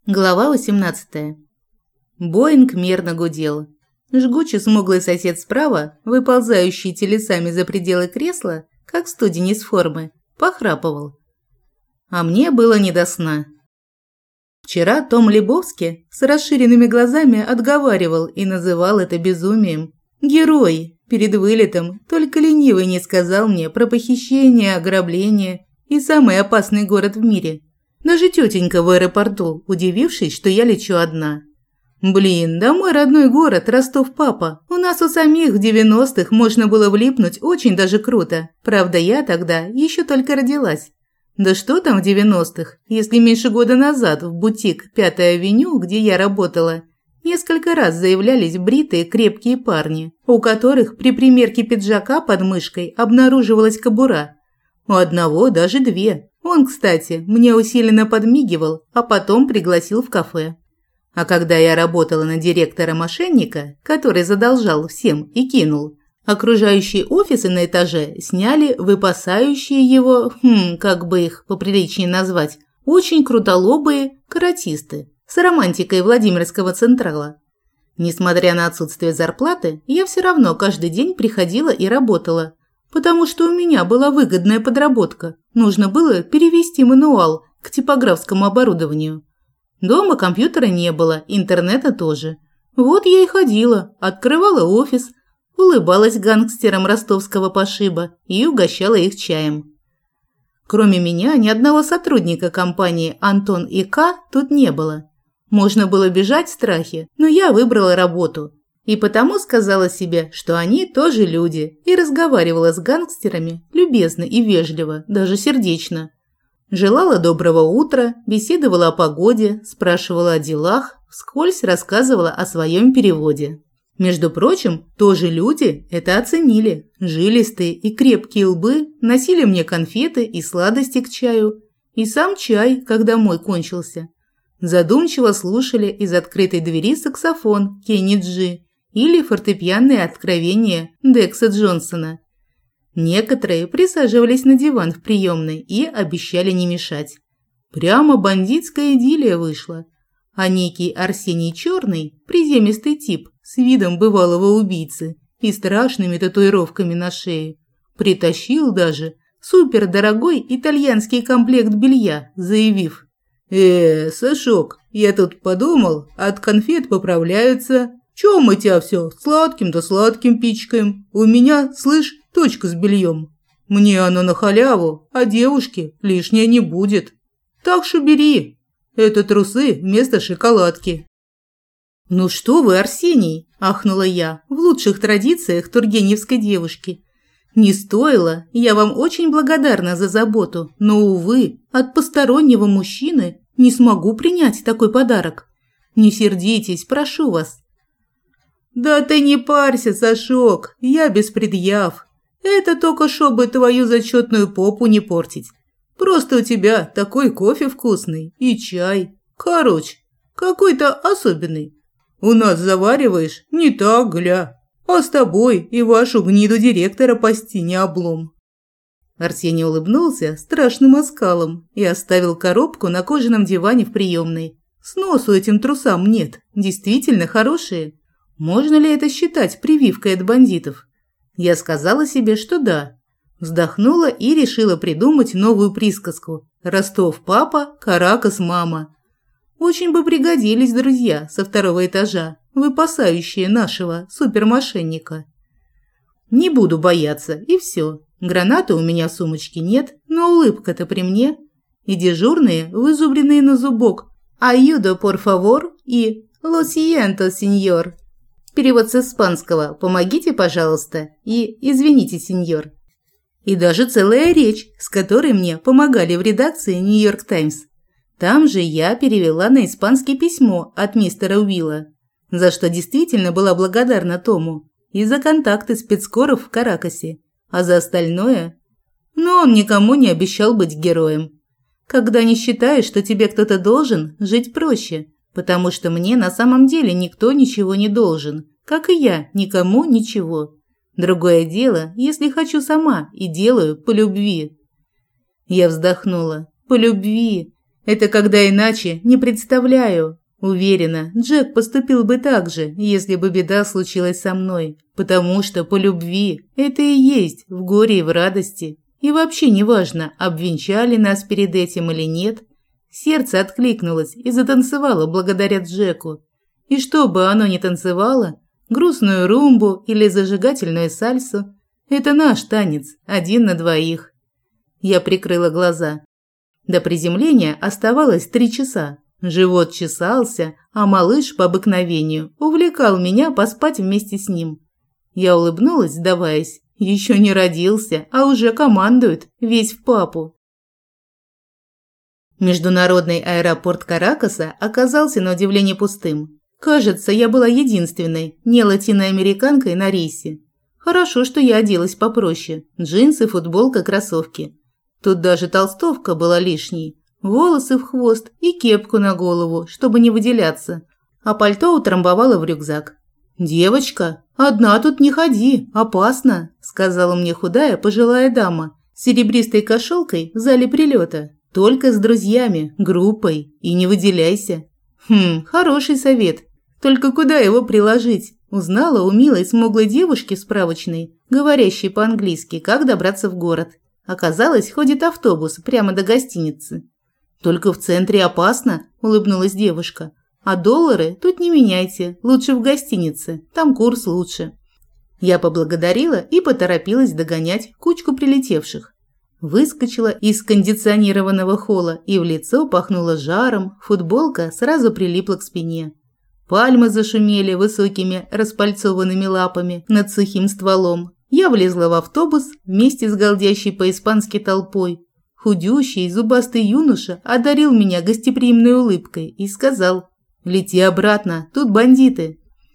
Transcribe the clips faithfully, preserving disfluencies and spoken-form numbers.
Глава восемнадцатая. Боинг мерно гудел. Жгучий смуглый сосед справа, выползающий телесами за пределы кресла, как студень из формы, похрапывал. А мне было не до сна. Вчера Том Лебовски с расширенными глазами отговаривал и называл это безумием. Герой! Перед вылетом только ленивый не сказал мне про похищение, ограбление и самый опасный город в мире. Даже тетенька в аэропорту, удивившись, что я лечу одна. Блин, да мой родной город, Ростов-Папа. У нас у самих в девяностых можно было влипнуть очень даже круто. Правда, я тогда еще только родилась. Да что там в девяностых, если меньше года назад в бутик «Пятая авеню», где я работала, несколько раз заявлялись бритые крепкие парни, у которых при примерке пиджака под мышкой обнаруживалась кобура. У одного даже две. Он, кстати, мне усиленно подмигивал, а потом пригласил в кафе. А когда я работала на директора-мошенника, который задолжал всем и кинул, окружающие офисы на этаже сняли выпасающие его, хм, как бы их поприличнее назвать, очень крутолобые каратисты с романтикой Владимирского Централа. Несмотря на отсутствие зарплаты, я все равно каждый день приходила и работала, потому что у меня была выгодная подработка. Нужно было перевести мануал к типографскому оборудованию. Дома компьютера не было, интернета тоже. Вот я и ходила, открывала офис, улыбалась гангстерам ростовского пошиба и угощала их чаем. Кроме меня, ни одного сотрудника компании «Антон и К» тут не было. Можно было бежать в страхе, но я выбрала работу. И потому сказала себе, что они тоже люди, и разговаривала с гангстерами любезно и вежливо, даже сердечно. Желала доброго утра, беседовала о погоде, спрашивала о делах, вскользь рассказывала о своем переводе. Между прочим, тоже люди это оценили. Жилистые и крепкие лбы носили мне конфеты и сладости к чаю, и сам чай, когда мой кончился. Задумчиво слушали из открытой двери саксофон Кенни Джи или фортепианные откровения Декса Джонсона. Некоторые присаживались на диван в приемной и обещали не мешать. Прямо бандитская идиллия вышла. А некий Арсений Черный, приземистый тип с видом бывалого убийцы и страшными татуировками на шее, притащил даже супердорогой итальянский комплект белья, заявив: «Э, Сашок, я тут подумал, от конфет поправляются. Чё мы тебя все сладким да сладким пичкаем? У меня, слышь, точка с бельем. Мне оно на халяву, а девушке лишнее не будет. Так что бери. Это трусы вместо шоколадки». «Ну что вы, Арсений!» – ахнула я в лучших традициях тургеневской девушки. «Не стоило, я вам очень благодарна за заботу, но, увы, от постороннего мужчины не смогу принять такой подарок. Не сердитесь, прошу вас». «Да ты не парься, Сашок, я без предъяв. Это только чтобы твою зачетную попу не портить. Просто у тебя такой кофе вкусный и чай. Короче, какой-то особенный. У нас завариваешь не так, гля. А с тобой и вашу гниду директора пасти не облом». Арсений улыбнулся страшным оскалом и оставил коробку на кожаном диване в приемной. Сносу этим трусам нет, действительно хорошие. Можно ли это считать прививкой от бандитов? Я сказала себе, что да. Вздохнула и решила придумать новую присказку. «Ростов-папа, Каракас-мама». Очень бы пригодились друзья со второго этажа, выпасающие нашего супермошенника. Не буду бояться, и все. Гранаты у меня в сумочке нет, но улыбка-то при мне. И дежурные, вызубренные на зубок, «Ayudo, por favor» и «Lo siento, señor». Перевод с испанского «помогите, пожалуйста» и «извините, сеньор». И даже целая речь, с которой мне помогали в редакции «Нью-Йорк Таймс». Там же я перевела на испанский письмо от мистера Уилла, за что действительно была благодарна Тому, и за контакты спецкоров в Каракасе, а за остальное... Но он никому не обещал быть героем. Когда не считаешь, что тебе кто-то должен, жить проще. Потому что мне на самом деле никто ничего не должен, как и я никому ничего. Другое дело, если хочу сама и делаю по любви. Я вздохнула. По любви. Это когда иначе не представляю. Уверена, Джек поступил бы так же, если бы беда случилась со мной, потому что по любви это и есть в горе и в радости. И вообще неважно, обвенчали нас перед этим или нет. Сердце откликнулось и затанцевало благодаря Джеку. И что бы оно ни танцевало, грустную румбу или зажигательную сальсу, это наш танец, один на двоих. Я прикрыла глаза. До приземления оставалось три часа. Живот чесался, а малыш по обыкновению увлекал меня поспать вместе с ним. Я улыбнулась, сдаваясь. Еще не родился, а уже командует, весь в папу. Международный аэропорт Каракаса оказался на удивление пустым. Кажется, я была единственной не латиноамериканкой на рейсе. Хорошо, что я оделась попроще. Джинсы, футболка, кроссовки. Тут даже толстовка была лишней. Волосы в хвост и кепку на голову, чтобы не выделяться. А пальто утрамбовала в рюкзак. «Девочка, одна тут не ходи, опасно», – сказала мне худая пожилая дама с серебристой кошелкой в зале прилета. «Только с друзьями, группой, и не выделяйся». Хм, хороший совет. Только куда его приложить? Узнала у милой смуглой девушки справочной, говорящей по-английски, как добраться в город. Оказалось, ходит автобус прямо до гостиницы. «Только в центре опасно», – улыбнулась девушка. «А доллары тут не меняйте, лучше в гостинице, там курс лучше». Я поблагодарила и поторопилась догонять кучку прилетевших. Выскочила из кондиционированного холла и в лицо пахнуло жаром, футболка сразу прилипла к спине. Пальмы зашумели высокими распальцованными лапами над сухим стволом. Я влезла в автобус вместе с галдящей по-испански толпой. Худющий, зубастый юноша одарил меня гостеприимной улыбкой и сказал: «Лети обратно, тут бандиты».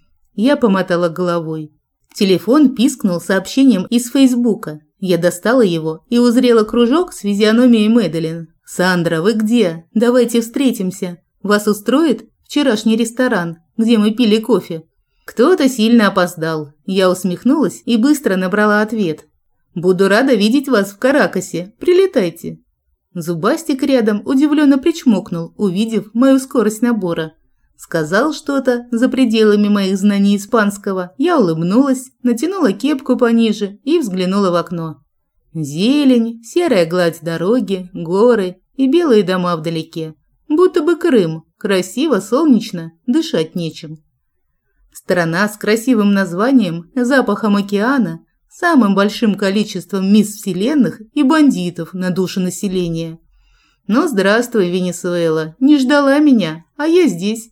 Я помотала головой. Телефон пискнул сообщением из Фейсбука. Я достала его и узрела кружок с физиономией Мэдалин. «Сандра, вы где? Давайте встретимся. Вас устроит вчерашний ресторан, где мы пили кофе?» Кто-то сильно опоздал. Я усмехнулась и быстро набрала ответ. «Буду рада видеть вас в Каракасе. Прилетайте». Зубастик рядом удивленно причмокнул, увидев мою скорость набора. Сказал что-то за пределами моих знаний испанского. Я улыбнулась, натянула кепку пониже и взглянула в окно. Зелень, серая гладь дороги, горы и белые дома вдалеке. Будто бы Крым. Красиво, солнечно, дышать нечем. Страна с красивым названием, запахом океана, самым большим количеством мисс Вселенных и бандитов на душу населения. Но здравствуй, Венесуэла, не ждала меня, а я здесь.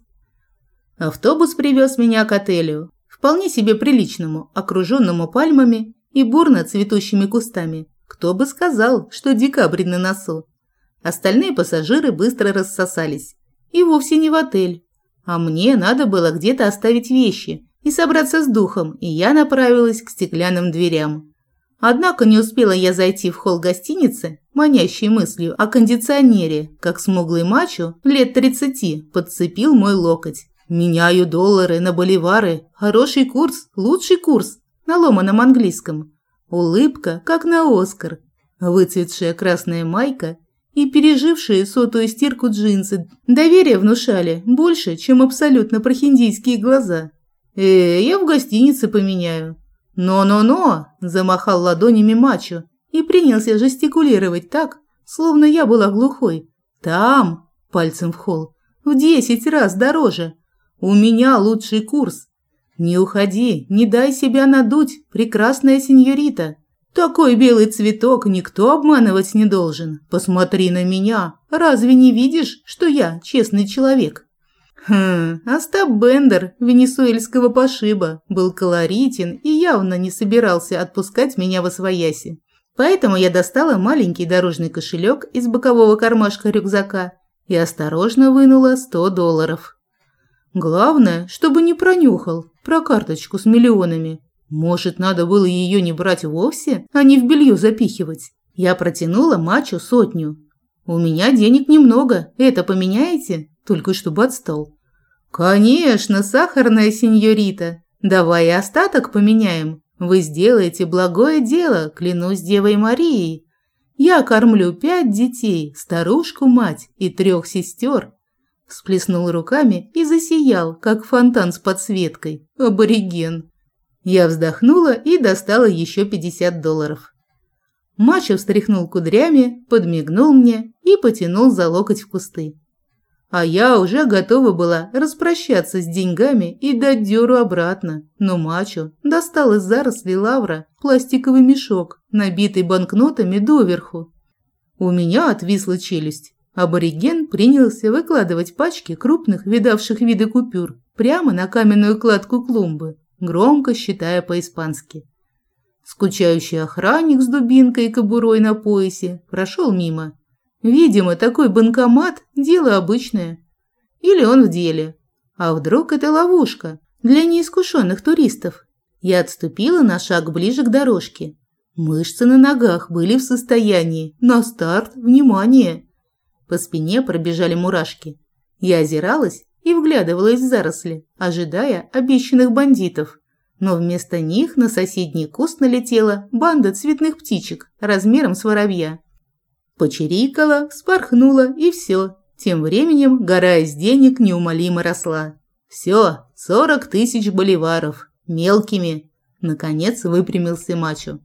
Автобус привез меня к отелю, вполне себе приличному, окруженному пальмами и бурно цветущими кустами. Кто бы сказал, что декабрь на носу. Остальные пассажиры быстро рассосались. И вовсе не в отель. А мне надо было где-то оставить вещи и собраться с духом, и я направилась к стеклянным дверям. Однако не успела я зайти в холл гостиницы, манящей мыслью о кондиционере, как смуглый мачо лет тридцати подцепил мой локоть. «Меняю доллары на боливары. Хороший курс, лучший курс», на ломаном английском. Улыбка, как на Оскар. Выцветшая красная майка и пережившие сотую стирку джинсы доверие внушали больше, чем абсолютно прохиндийские глаза. «Э, я в гостинице поменяю». «Но-но-но!» – замахал ладонями мачо и принялся жестикулировать так, словно я была глухой. «Там!» – пальцем в холл. «В десять раз дороже. У меня лучший курс. Не уходи, не дай себя надуть, прекрасная сеньорита. Такой белый цветок никто обманывать не должен. Посмотри на меня. Разве не видишь, что я честный человек?» Хм, Остап Бендер венесуэльского пошиба был колоритен и явно не собирался отпускать меня восвояси. Поэтому я достала маленький дорожный кошелек из бокового кармашка рюкзака и осторожно вынула сто долларов. Главное, чтобы не пронюхал про карточку с миллионами. Может, надо было ее не брать вовсе, а не в белье запихивать. Я протянула мачо сотню. «У меня денег немного, это поменяете?» Только чтобы отстал. «Конечно, сахарная сеньорита. Давай и остаток поменяем. Вы сделаете благое дело, клянусь Девой Марией». Я кормлю пять детей, старушку-мать и трех сестер. Всплеснул руками и засиял, как фонтан с подсветкой. Абориген. Я вздохнула и достала еще пятьдесят долларов. Мачо встряхнул кудрями, подмигнул мне и потянул за локоть в кусты. А я уже готова была распрощаться с деньгами и дать дёру обратно, но Мачо достал из зарослей лавра пластиковый мешок, набитый банкнотами доверху. У меня отвисла челюсть. Абориген принялся выкладывать пачки крупных, видавших виды купюр прямо на каменную кладку клумбы, громко считая по-испански. Скучающий охранник с дубинкой и кобурой на поясе прошел мимо. Видимо, такой банкомат – дело обычное. Или он в деле. А вдруг это ловушка для неискушенных туристов? Я отступила на шаг ближе к дорожке. Мышцы на ногах были в состоянии. На старт, внимание! По спине пробежали мурашки. Я озиралась и вглядывалась в заросли, ожидая обещанных бандитов. Но вместо них на соседний куст налетела банда цветных птичек размером с воробья. Почирикала, вспорхнула и все. Тем временем гора из денег неумолимо росла. Все, сорок тысяч боливаров. Мелкими. Наконец выпрямился Мачо.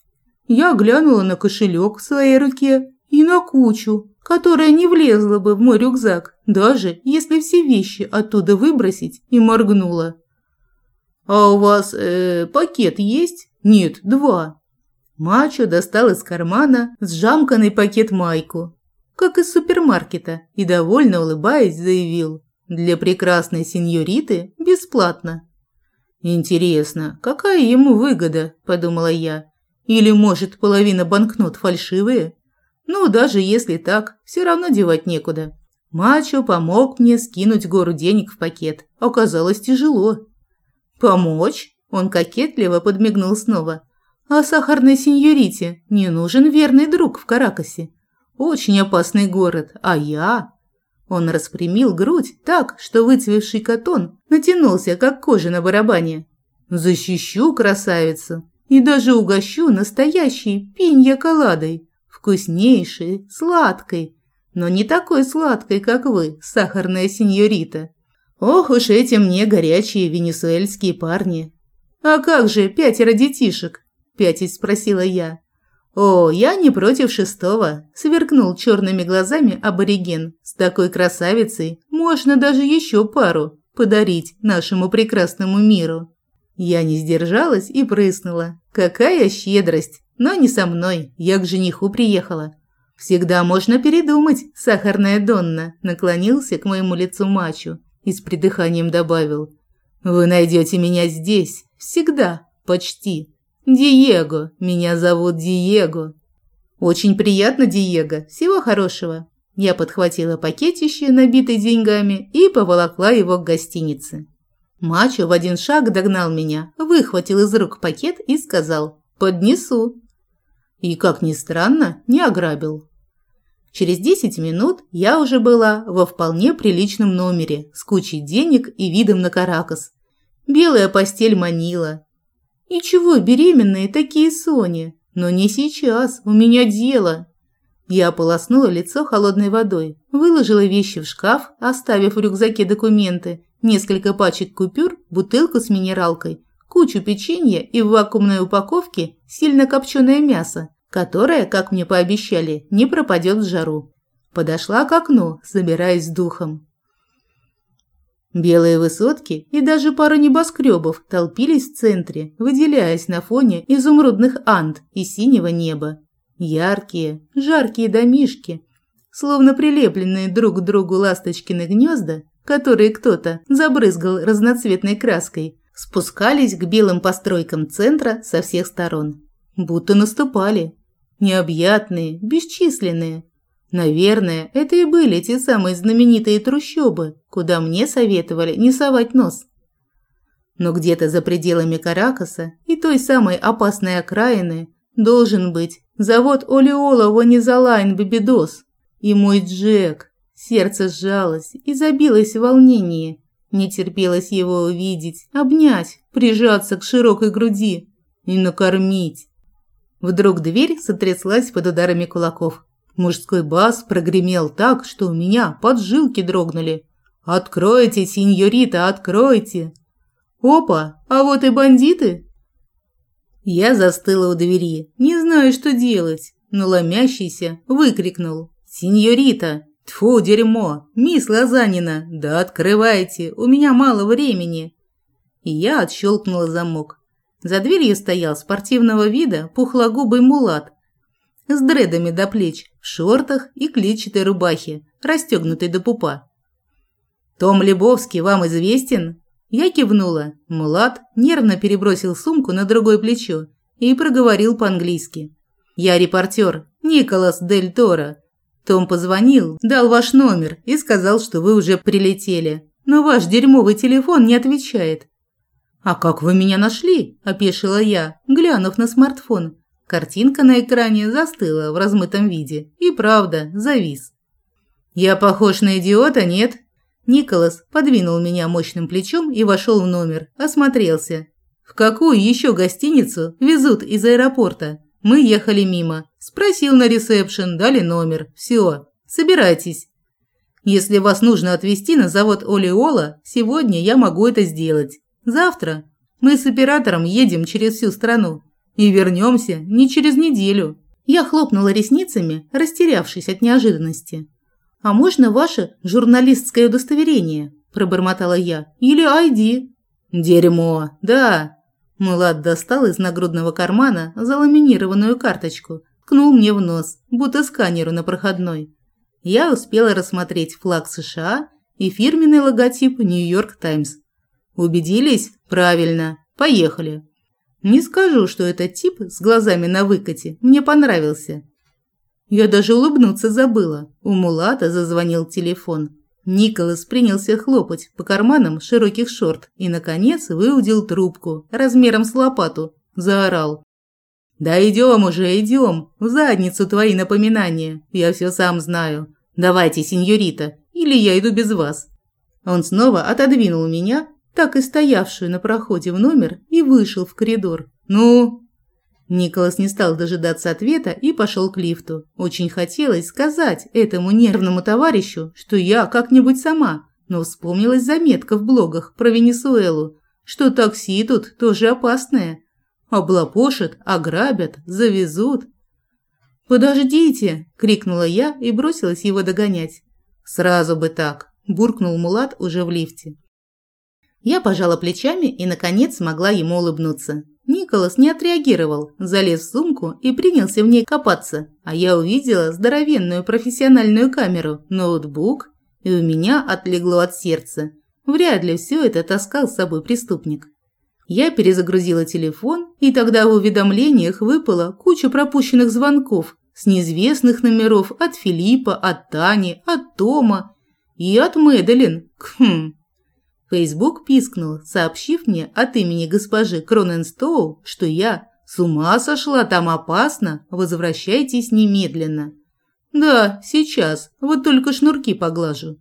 Я глянула на кошелек в своей руке и на кучу, которая не влезла бы в мой рюкзак, даже если все вещи оттуда выбросить, и моргнула. «А у вас э, пакет есть?» «Нет, два». Мачо достал из кармана сжамканный пакет-майку, как из супермаркета, и, довольно улыбаясь, заявил: «Для прекрасной сеньориты бесплатно». «Интересно, какая ему выгода?» – подумала я. «Или, может, половина банкнот фальшивые? Ну, даже если так, все равно девать некуда». Мачо помог мне скинуть гору денег в пакет. Оказалось тяжело. «Помочь?» – он кокетливо подмигнул снова. «А сахарной сеньорите не нужен верный друг в Каракасе. Очень опасный город, а я...» Он распрямил грудь так, что выцвевший катон натянулся, как кожа на барабане. «Защищу красавицу и даже угощу настоящей пинья-коладой, вкуснейшей, сладкой, но не такой сладкой, как вы, сахарная сеньорита. Ох уж эти мне горячие венесуэльские парни!» «А как же пятеро детишек?» – пятясь спросила я. «О, я не против шестого», – сверкнул черными глазами абориген. «С такой красавицей можно даже еще пару подарить нашему прекрасному миру». Я не сдержалась и прыснула. Какая щедрость! Но не со мной, я к жениху приехала. «Всегда можно передумать, сахарная Донна», – наклонился к моему лицу Мачо и с придыханием добавил: «Вы найдете меня здесь, всегда, почти. Диего, меня зовут Диего». «Очень приятно, Диего, всего хорошего». Я подхватила пакетище, набитый деньгами, и поволокла его к гостинице. Мачо в один шаг догнал меня, выхватил из рук пакет и сказал: «Поднесу». И, как ни странно, не ограбил. Через десять минут я уже была во вполне приличном номере с кучей денег и видом на Каракас. Белая постель манила. И чего беременные такие Сони? Но не сейчас, у меня дело. Я ополоснула лицо холодной водой, выложила вещи в шкаф, оставив в рюкзаке документы, несколько пачек купюр, бутылку с минералкой, кучу печенья и в вакуумной упаковке сильно копченое мясо, которое, как мне пообещали, не пропадет в жару. Подошла к окну, собираясь с духом. Белые высотки и даже пара небоскребов толпились в центре, выделяясь на фоне изумрудных Анд и синего неба. Яркие, жаркие домишки, словно прилепленные друг к другу ласточкины гнезда, которые кто-то забрызгал разноцветной краской, спускались к белым постройкам центра со всех сторон. Будто наступали. Необъятные, бесчисленные. Наверное, это и были те самые знаменитые трущобы, куда мне советовали не совать нос. Но где-то за пределами Каракаса и той самой опасной окраины должен быть завод Олиола Вонизалайн Бебидос. И мой Джек. Сердце сжалось и забилось в волнении. Не терпелось его увидеть, обнять, прижаться к широкой груди и накормить. Вдруг дверь сотряслась под ударами кулаков. Мужской бас прогремел так, что у меня поджилки дрогнули. «Откройте, сеньорита, откройте!» «Опа, а вот и бандиты!» Я застыла у двери, не знаю, что делать, но ломящийся выкрикнул: «Сеньорита! Тьфу, дерьмо! Мисс Лозанина! Да открывайте, у меня мало времени!» И я отщелкнула замок. За дверью стоял спортивного вида пухлогубый мулат с дредами до плеч, в шортах и клетчатой рубахе, расстегнутой до пупа. «Том Лебовский вам известен?» Я кивнула. Мулат нервно перебросил сумку на другое плечо и проговорил по-английски: «Я репортер Николас Дель Торо. Том позвонил, дал ваш номер и сказал, что вы уже прилетели, но ваш дерьмовый телефон не отвечает». «А как вы меня нашли?» – опешила я, глянув на смартфон. Картинка на экране застыла в размытом виде и, правда, завис. «Я похож на идиота, нет?» Николас подвинул меня мощным плечом и вошел в номер, осмотрелся. «В какую еще гостиницу везут из аэропорта? Мы ехали мимо. Спросил на ресепшн, дали номер. Все, собирайтесь. Если вас нужно отвезти на завод Олиола, сегодня я могу это сделать. Завтра мы с оператором едем через всю страну и вернемся не через неделю». Я хлопнула ресницами, растерявшись от неожиданности. «А можно ваше журналистское удостоверение?» – пробормотала я. «Или ай ди?» «Дерьмо, да». Мулат достал из нагрудного кармана заламинированную карточку, ткнул мне в нос, будто сканеру на проходной. Я успела рассмотреть флаг США и фирменный логотип «Нью-Йорк Таймс». «Убедились? Правильно. Поехали». Не скажу, что этот тип с глазами на выкате мне понравился. Я даже улыбнуться забыла. У Мулата зазвонил телефон. Николас принялся хлопать по карманам широких шорт и, наконец, выудил трубку размером с лопату. Заорал: «Да идем уже, идем. В задницу твои напоминания. Я все сам знаю. Давайте, сеньорита, или я иду без вас». Он снова отодвинул меня, так и стоявшую на проходе в номер, и вышел в коридор. «Ну?» Николас не стал дожидаться ответа и пошел к лифту. Очень хотелось сказать этому нервному товарищу, что я как-нибудь сама, но вспомнилась заметка в блогах про Венесуэлу, что такси тут тоже опасное. Облапошат, ограбят, завезут. «Подождите!» – крикнула я и бросилась его догонять. «Сразу бы так!» – буркнул Мулат уже в лифте. Я пожала плечами и, наконец, смогла ему улыбнуться. Николас не отреагировал, залез в сумку и принялся в ней копаться, а я увидела здоровенную профессиональную камеру, ноутбук, и у меня отлегло от сердца. Вряд ли все это таскал с собой преступник. Я перезагрузила телефон, и тогда в уведомлениях выпала куча пропущенных звонков с неизвестных номеров от Филиппа, от Тани, от Тома и от Мэдалин. Хм. Фейсбук пискнул, сообщив мне от имени госпожи Кроненстоу, что я с ума сошла, там опасно, возвращайтесь немедленно. Да, сейчас, вот только шнурки поглажу.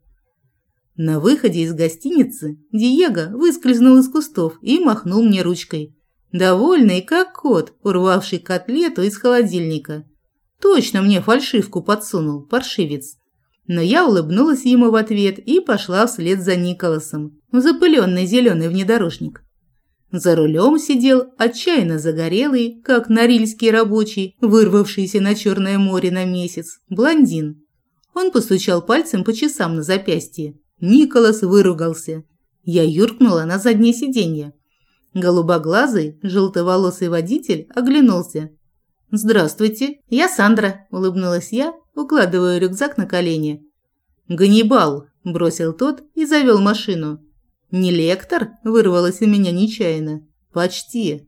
На выходе из гостиницы Диего выскользнул из кустов и махнул мне ручкой. Довольный, как кот, урвавший котлету из холодильника. Точно мне фальшивку подсунул, паршивец. Но я улыбнулась ему в ответ и пошла вслед за Николасом в запыленный зеленый внедорожник. За рулем сидел отчаянно загорелый, как норильский рабочий, вырвавшийся на Черное море на месяц, блондин. Он постучал пальцем по часам на запястье. Николас выругался. Я юркнула на заднее сиденье. Голубоглазый, желтоволосый водитель оглянулся. «Здравствуйте, я Сандра», – улыбнулась я, укладывая рюкзак на колени. «Ганнибал», – бросил тот и завел машину. «Не лектор?» – вырвалось у меня нечаянно. «Почти».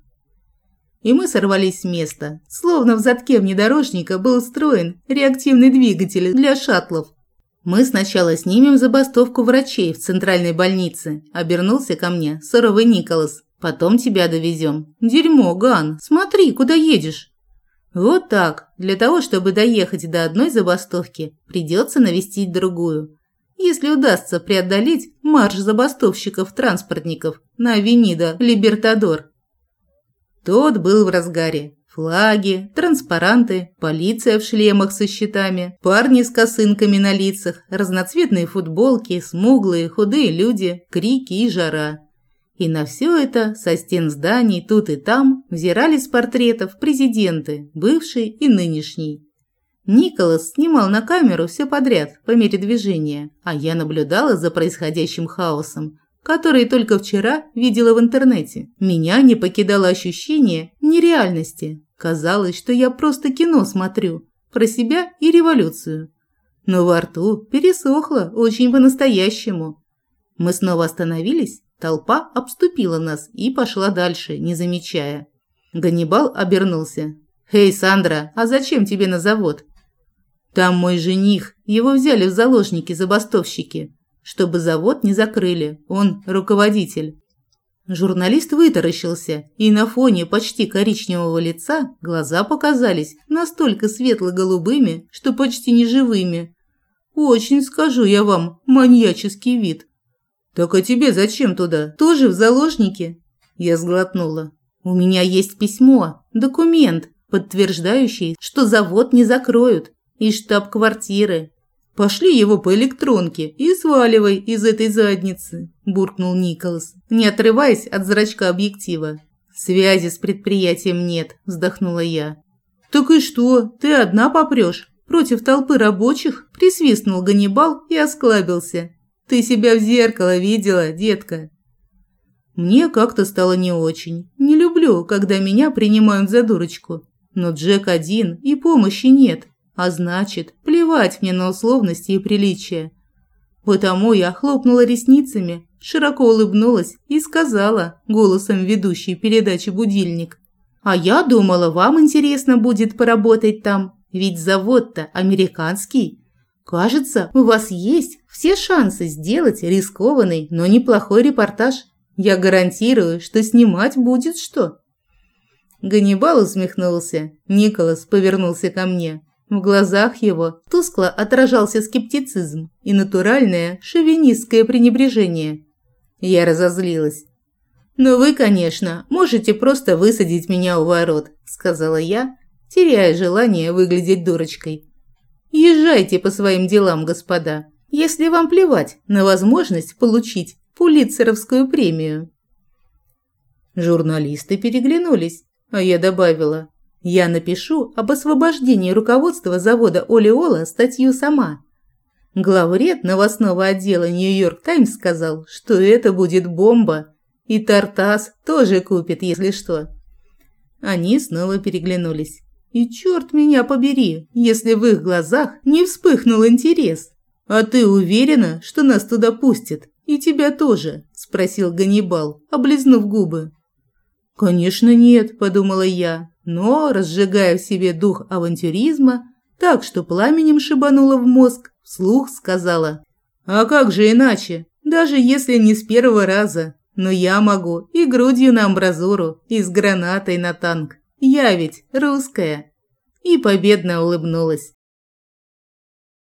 И мы сорвались с места. Словно в задке внедорожника был встроен реактивный двигатель для шаттлов. «Мы сначала снимем забастовку врачей в центральной больнице», – обернулся ко мне суровый Николас. «Потом тебя довезем». «Дерьмо, Ган, смотри, куда едешь». Вот так. Для того, чтобы доехать до одной забастовки, придется навестить другую. Если удастся преодолеть марш забастовщиков-транспортников на Авенида Либертадор. Тот был в разгаре. Флаги, транспаранты, полиция в шлемах со щитами, парни с косынками на лицах, разноцветные футболки, смуглые, худые люди, крики и жара. И на все это со стен зданий тут и там взирали с портретов президенты, бывший и нынешний. Николас снимал на камеру все подряд по мере движения, а я наблюдала за происходящим хаосом, который только вчера видела в интернете. Меня не покидало ощущение нереальности. Казалось, что я просто кино смотрю про себя и революцию. Но во рту пересохло очень по-настоящему. Мы снова остановились, толпа обступила нас и пошла дальше, не замечая. Ганнибал обернулся. «Эй, Сандра, а зачем тебе на завод?» «Там мой жених, его взяли в заложники забастовщики, чтобы завод не закрыли, он руководитель». Журналист вытаращился, и на фоне почти коричневого лица глаза показались настолько светло-голубыми, что почти неживыми. Очень, скажу я вам, маньяческий вид. «Так а тебе зачем туда? Тоже в заложники?» Я сглотнула. «У меня есть письмо, документ, подтверждающий, что завод не закроют, и штаб-квартиры». «Пошли его по электронке и сваливай из этой задницы», – буркнул Николас, не отрываясь от зрачка объектива. «Связи с предприятием нет», – вздохнула я. «Так и что, ты одна попрёшь? Против толпы рабочих?» – присвистнул Ганнибал и осклабился. «Ты себя в зеркало видела, детка?» Мне как-то стало не очень. Не люблю, когда меня принимают за дурочку. Но Джек один, и помощи нет. А значит, плевать мне на условности и приличия. Потому я хлопнула ресницами, широко улыбнулась и сказала голосом ведущей передачи «Будильник». «А я думала, вам интересно будет поработать там, ведь завод-то американский. Кажется, у вас есть все шансы сделать рискованный, но неплохой репортаж. Я гарантирую, что снимать будет что». Ганнибал усмехнулся. Николас повернулся ко мне. В глазах его тускло отражался скептицизм и натуральное шовинистское пренебрежение. Я разозлилась. «Но вы, конечно, можете просто высадить меня у ворот», – сказала я, теряя желание выглядеть дурочкой. «Езжайте по своим делам, господа, если вам плевать на возможность получить Пулитцеровскую премию». Журналисты переглянулись, а я добавила: «Я напишу об освобождении руководства завода Олиола статью сама». Главред новостного отдела «Нью-Йорк Таймс» сказал, что это будет бомба, и Тартас тоже купит, если что. Они снова переглянулись. И черт меня побери, если в их глазах не вспыхнул интерес. «А ты уверена, что нас туда пустят? И тебя тоже?» – спросил Ганнибал, облизнув губы. «Конечно нет», – подумала я, но, разжигая в себе дух авантюризма, так что пламенем шибануло в мозг, вслух сказала: «А как же иначе, даже если не с первого раза, но я могу и грудью на амбразуру, и с гранатой на танк. Я ведь русская». И победно улыбнулась.